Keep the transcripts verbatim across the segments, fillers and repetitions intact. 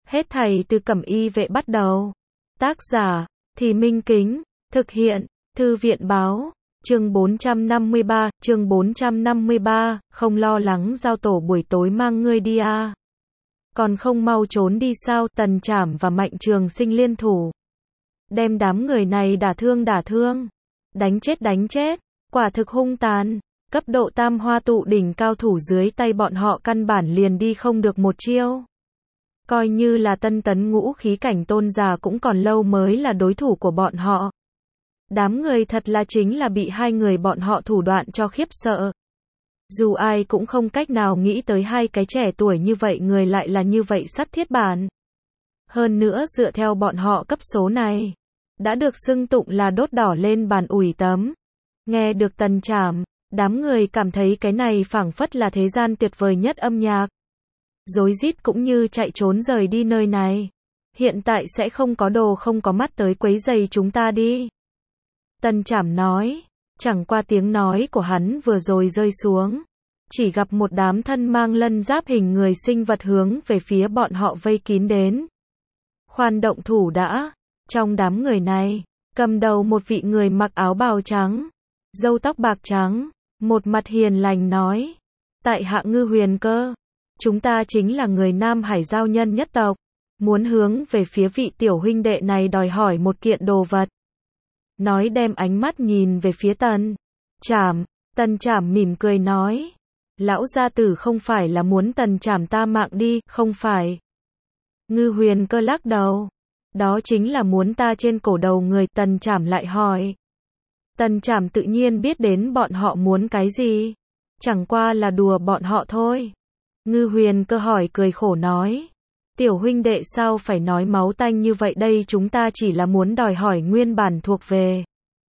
Hết thảy từ Cẩm Y vệ bắt đầu. Tác giả, Thì Minh Kính, thực hiện, Thư viện báo, chương bốn trăm năm mươi ba, chương bốn trăm năm mươi ba, không lo lắng giao tổ buổi tối mang ngươi đi à. Còn không mau trốn đi sao? Tần Trảm và Mạnh Trường Sinh liên thủ. Đem đám người này đả thương đả thương. Đánh chết đánh chết. Quả thực hung tàn. Cấp độ tam hoa tụ đỉnh cao thủ dưới tay bọn họ căn bản liền đi không được một chiêu. Coi như là tân tấn ngũ khí cảnh tôn giả cũng còn lâu mới là đối thủ của bọn họ. Đám người thật là chính là bị hai người bọn họ thủ đoạn cho khiếp sợ. Dù ai cũng không cách nào nghĩ tới hai cái trẻ tuổi như vậy người lại là như vậy sắt thiết bản. Hơn nữa dựa theo bọn họ cấp số này, đã được xưng tụng là đốt đỏ lên bàn ủi tấm. Nghe được Tần Trảm, đám người cảm thấy cái này phảng phất là thế gian tuyệt vời nhất âm nhạc. Rối rít cũng như chạy trốn rời đi nơi này. Hiện tại sẽ không có đồ không có mắt tới quấy rầy chúng ta đi. Tần Trảm nói, chẳng qua tiếng nói của hắn vừa rồi rơi xuống. Chỉ gặp một đám thân mang lân giáp hình người sinh vật hướng về phía bọn họ vây kín đến. Khoan động thủ đã. Trong đám người này, cầm đầu một vị người mặc áo bào trắng, râu tóc bạc trắng, một mặt hiền lành nói. Tại hạ Ngư Huyền Cơ. Chúng ta chính là người Nam Hải giao nhân nhất tộc. Muốn hướng về phía vị tiểu huynh đệ này đòi hỏi một kiện đồ vật. Nói đem ánh mắt nhìn về phía Tần Trảm. Tần Trảm mỉm cười nói. Lão gia tử không phải là muốn Tần Trảm ta mạng đi, không phải. Ngư Huyền Cơ lắc đầu. Đó chính là muốn ta trên cổ đầu người. Tần Trảm lại hỏi. Tần Trảm tự nhiên biết đến bọn họ muốn cái gì. Chẳng qua là đùa bọn họ thôi. Ngư Huyền Cơ hỏi cười khổ nói. Tiểu huynh đệ sao phải nói máu tanh như vậy đây, chúng ta chỉ là muốn đòi hỏi nguyên bản thuộc về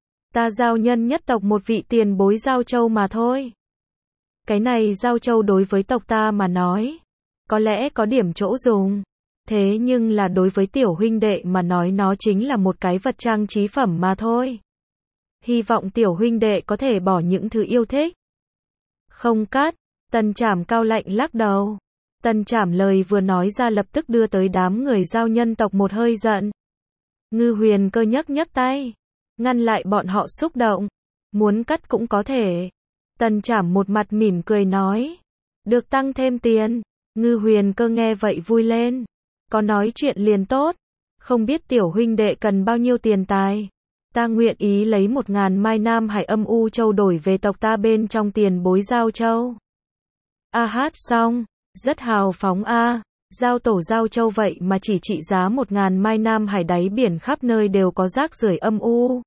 ta giao nhân nhất tộc một vị tiền bối giao châu mà thôi. Cái này giao châu đối với tộc ta mà nói, có lẽ có điểm chỗ dùng. Thế nhưng là đối với tiểu huynh đệ mà nói nó chính là một cái vật trang trí phẩm mà thôi. Hy vọng tiểu huynh đệ có thể bỏ những thứ yêu thích. Không cắt. Tần Trảm cao lạnh lắc đầu. Tần Trảm lời vừa nói ra lập tức đưa tới đám người giao nhân tộc một hơi giận. Ngư Huyền Cơ nhấc nhấc tay, ngăn lại bọn họ xúc động. Muốn cắt cũng có thể. Tần Trảm một mặt mỉm cười nói. Được tăng thêm tiền. Ngư Huyền Cơ nghe vậy vui lên. Có nói chuyện liền tốt. Không biết tiểu huynh đệ cần bao nhiêu tiền tài. Ta nguyện ý lấy một ngàn mai Nam Hải âm u châu đổi về tộc ta bên trong tiền bối giao châu. A hát xong. Rất hào phóng a. À. Giao tổ giao châu vậy mà chỉ trị giá một ngàn mai Nam Hải, đáy biển khắp nơi đều có rác rưởi âm u.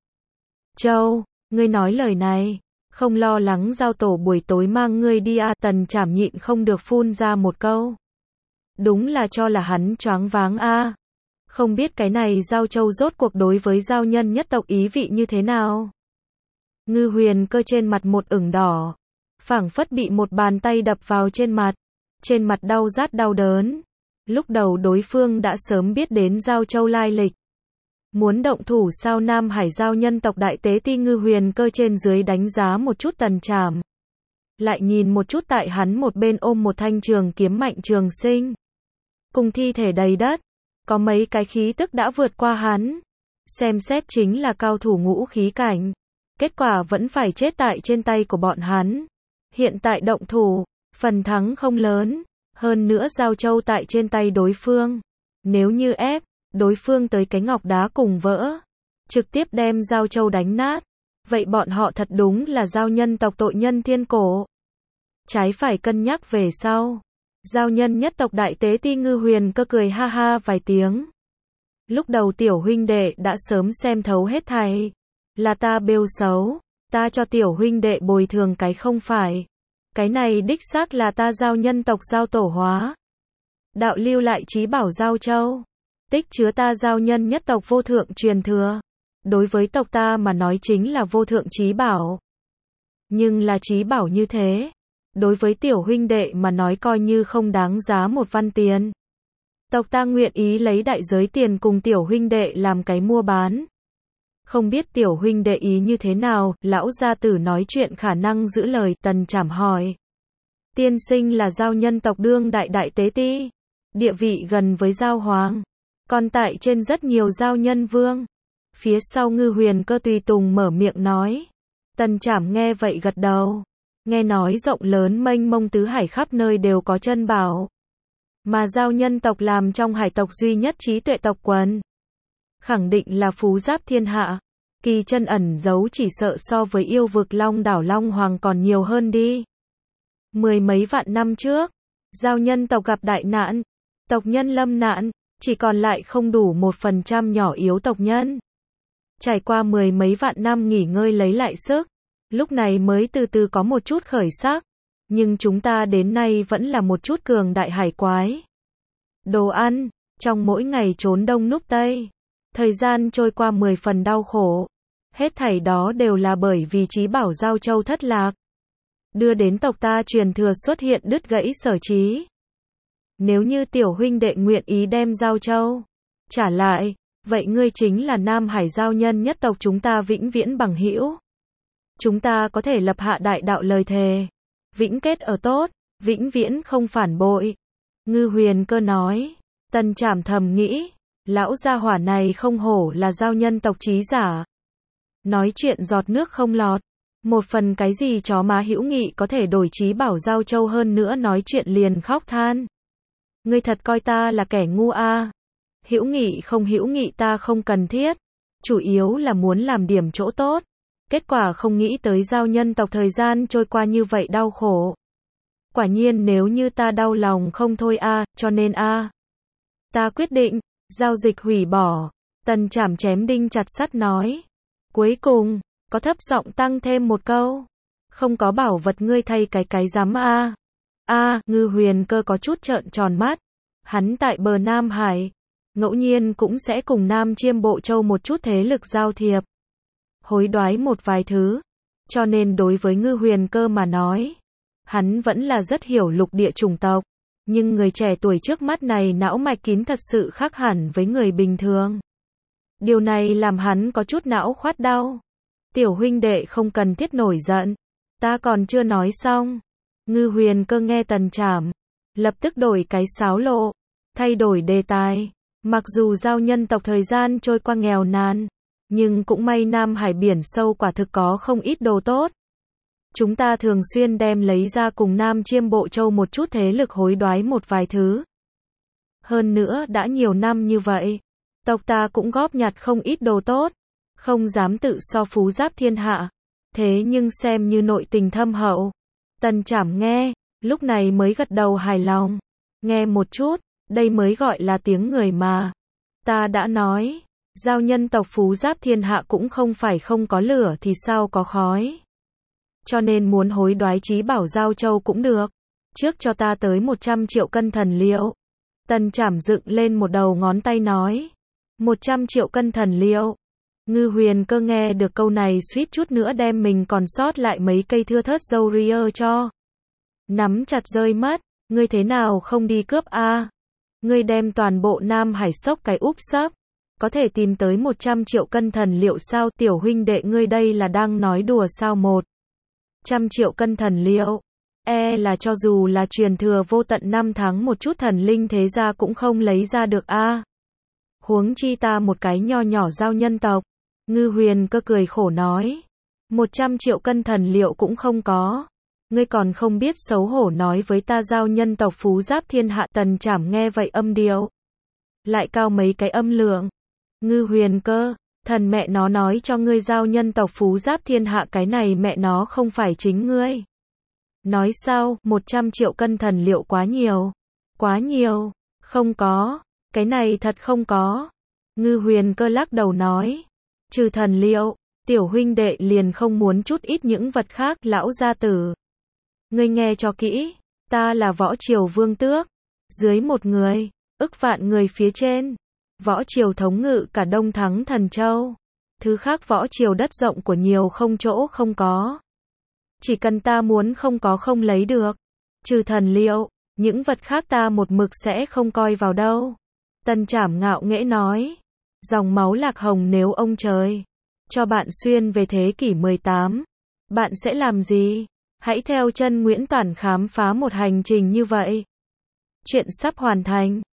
Châu, ngươi nói lời này, không lo lắng giao tổ buổi tối mang ngươi đi à? Tần Trảm nhịn không được phun ra một câu. Đúng là cho là hắn choáng váng a. À. Không biết cái này giao châu rốt cuộc đối với giao nhân nhất tộc ý vị như thế nào. Ngư Huyền Cơ trên mặt một ửng đỏ, phảng phất bị một bàn tay đập vào trên mặt. Trên mặt đau rát đau đớn. Lúc đầu đối phương đã sớm biết đến giao châu lai lịch. Muốn động thủ sao? Nam Hải giao nhân tộc đại tế ti Ngư Huyền Cơ trên dưới đánh giá một chút Tần Trảm. Lại nhìn một chút tại hắn một bên ôm một thanh trường kiếm Mạnh Trường Sinh. Cùng thi thể đầy đất. Có mấy cái khí tức đã vượt qua hắn. Xem xét chính là cao thủ ngũ khí cảnh. Kết quả vẫn phải chết tại trên tay của bọn hắn. Hiện tại động thủ. Phần thắng không lớn, hơn nữa giao châu tại trên tay đối phương. Nếu như ép, đối phương tới cái ngọc đá cùng vỡ, trực tiếp đem giao châu đánh nát, vậy bọn họ thật đúng là giao nhân tộc tội nhân thiên cổ. Trái phải cân nhắc về sau. Giao nhân nhất tộc đại tế ti Ngư Huyền Cơ cười ha ha vài tiếng. Lúc đầu tiểu huynh đệ đã sớm xem thấu hết thảy. Là ta bêu xấu, ta cho tiểu huynh đệ bồi thường cái không phải. Cái này đích xác là ta giao nhân tộc giao tổ hóa. Đạo lưu lại trí bảo giao châu. Tích chứa ta giao nhân nhất tộc vô thượng truyền thừa. Đối với tộc ta mà nói chính là vô thượng trí bảo. Nhưng là trí bảo như thế. Đối với tiểu huynh đệ mà nói coi như không đáng giá một văn tiền. Tộc ta nguyện ý lấy đại giới tiền cùng tiểu huynh đệ làm cái mua bán. Không biết tiểu huynh đệ ý như thế nào, lão gia tử nói chuyện khả năng giữ lời. Tần Trảm hỏi. Tiên sinh là giao nhân tộc đương đại đại tế ti. địa vị gần với Giao Hoàng, còn tại trên rất nhiều giao nhân vương. Phía sau Ngư Huyền Cơ tùy tùng mở miệng nói. Tần Trảm nghe vậy gật đầu. Nghe nói rộng lớn mênh mông tứ hải khắp nơi đều có chân bảo. Mà giao nhân tộc làm trong hải tộc duy nhất trí tuệ tộc quần. Khẳng định là phú giáp thiên hạ. Kỳ chân ẩn giấu chỉ sợ so với yêu vực Long đảo Long Hoàng còn nhiều hơn đi. Mười mấy vạn năm trước, giao nhân tộc gặp đại nạn. Tộc nhân lâm nạn, chỉ còn lại không đủ một phần trăm nhỏ yếu tộc nhân. Trải qua mười mấy vạn năm nghỉ ngơi lấy lại sức, lúc này mới từ từ có một chút khởi sắc, nhưng chúng ta đến nay vẫn là một chút cường đại hải quái. Đồ ăn, trong mỗi ngày trốn đông núp tây, thời gian trôi qua mười phần đau khổ, hết thảy đó đều là bởi vì trí bảo Giao Châu thất lạc, đưa đến tộc ta truyền thừa xuất hiện đứt gãy sở trí. Nếu như tiểu huynh đệ nguyện ý đem Giao Châu trả lại, vậy ngươi chính là Nam Hải giao nhân nhất tộc chúng ta vĩnh viễn bằng hữu. Chúng ta có thể lập hạ đại đạo lời thề, vĩnh kết ở tốt, vĩnh viễn không phản bội. Ngư Huyền Cơ nói. Tần Trảm thầm nghĩ, lão gia hỏa này không hổ là giao nhân tộc trí giả. Nói chuyện giọt nước không lọt, một phần cái gì chó má hữu nghị có thể đổi trí bảo Giao Châu hơn nữa nói chuyện liền khóc than. Ngươi thật coi ta là kẻ ngu a? À. Hữu nghị không hữu nghị ta không cần thiết, chủ yếu là muốn làm điểm chỗ tốt. Kết quả không nghĩ tới giao nhân tộc thời gian trôi qua như vậy đau khổ. Quả nhiên nếu như ta đau lòng không thôi a, à, cho nên a, à. Ta quyết định, giao dịch hủy bỏ. Tần Trảm chém đinh chặt sắt nói. Cuối cùng, có thấp giọng tăng thêm một câu. Không có bảo vật ngươi thay cái cái rắm a. À. A, à, Ngư Huyền Cơ có chút trợn tròn mắt. Hắn tại bờ Nam Hải, ngẫu nhiên cũng sẽ cùng Nam Chiêm Bộ Châu một chút thế lực giao thiệp. Hối đoái một vài thứ. Cho nên đối với Ngư Huyền Cơ mà nói, hắn vẫn là rất hiểu lục địa chủng tộc. Nhưng người trẻ tuổi trước mắt này não mạch kín thật sự khác hẳn với người bình thường. Điều này làm hắn có chút não khoát đau. Tiểu huynh đệ không cần thiết nổi giận. Ta còn chưa nói xong. Ngư Huyền Cơ nghe Tần Trảm, lập tức đổi cái sáo lộ, thay đổi đề tài. Mặc dù giao nhân tộc thời gian trôi qua nghèo nàn, nhưng cũng may Nam Hải biển sâu quả thực có không ít đồ tốt. Chúng ta thường xuyên đem lấy ra cùng Nam Chiêm Bộ Châu một chút thế lực hối đoái một vài thứ. Hơn nữa đã nhiều năm như vậy, tộc ta cũng góp nhặt không ít đồ tốt, không dám tự so phú giáp thiên hạ, thế nhưng xem như nội tình thâm hậu. Tần Trảm nghe, lúc này mới gật đầu hài lòng. Nghe một chút, đây mới gọi là tiếng người mà. Ta đã nói, giao nhân tộc phú giáp thiên hạ cũng không phải không có lửa thì sao có khói. Cho nên muốn hối đoái trí bảo Giao Châu cũng được. Trước cho ta tới một trăm triệu cân thần liệu. Tần Trảm dựng lên một đầu ngón tay nói. một trăm triệu cân thần liệu. Ngư Huyền Cơ nghe được câu này suýt chút nữa đem mình còn sót lại mấy cây thưa thớt dâu ria cho nắm chặt rơi mất. Ngươi thế nào không đi cướp a? À? Ngươi đem toàn bộ Nam Hải sốc cái úp sấp, có thể tìm tới một trăm triệu cân thần liệu sao? Tiểu huynh đệ ngươi đây là đang nói đùa sao? Một trăm triệu cân thần liệu, e là cho dù là truyền thừa vô tận năm tháng một chút thần linh thế gia cũng không lấy ra được a. À? Huống chi ta một cái nho nhỏ giao nhân tộc. Ngư Huyền Cơ cười khổ nói, một trăm triệu cân thần liệu cũng không có. Ngươi còn không biết xấu hổ nói với ta giao nhân tộc phú giáp thiên hạ. Tần Trảm nghe vậy âm điệu lại cao mấy cái âm lượng. Ngư Huyền Cơ, thần mẹ nó nói cho ngươi giao nhân tộc phú giáp thiên hạ cái này mẹ nó không phải chính ngươi. Nói sao, một trăm triệu cân thần liệu quá nhiều. Quá nhiều, không có, cái này thật không có. Ngư Huyền Cơ lắc đầu nói, trừ thần liệu, tiểu huynh đệ liền không muốn chút ít những vật khác. Lão gia tử, ngươi nghe cho kỹ, ta là võ triều vương tước, dưới một người, ức vạn người phía trên. Võ triều thống ngự cả Đông Thắng Thần Châu. Thứ khác võ triều đất rộng của nhiều không chỗ không có. Chỉ cần ta muốn không có không lấy được. Trừ thần liệu, những vật khác ta một mực sẽ không coi vào đâu. Tần Trảm ngạo nghễ nói. Dòng máu lạc hồng nếu ông trời cho bạn xuyên về thế kỷ mười tám, bạn sẽ làm gì? Hãy theo chân Nguyễn Toản khám phá một hành trình như vậy. Chuyện sắp hoàn thành.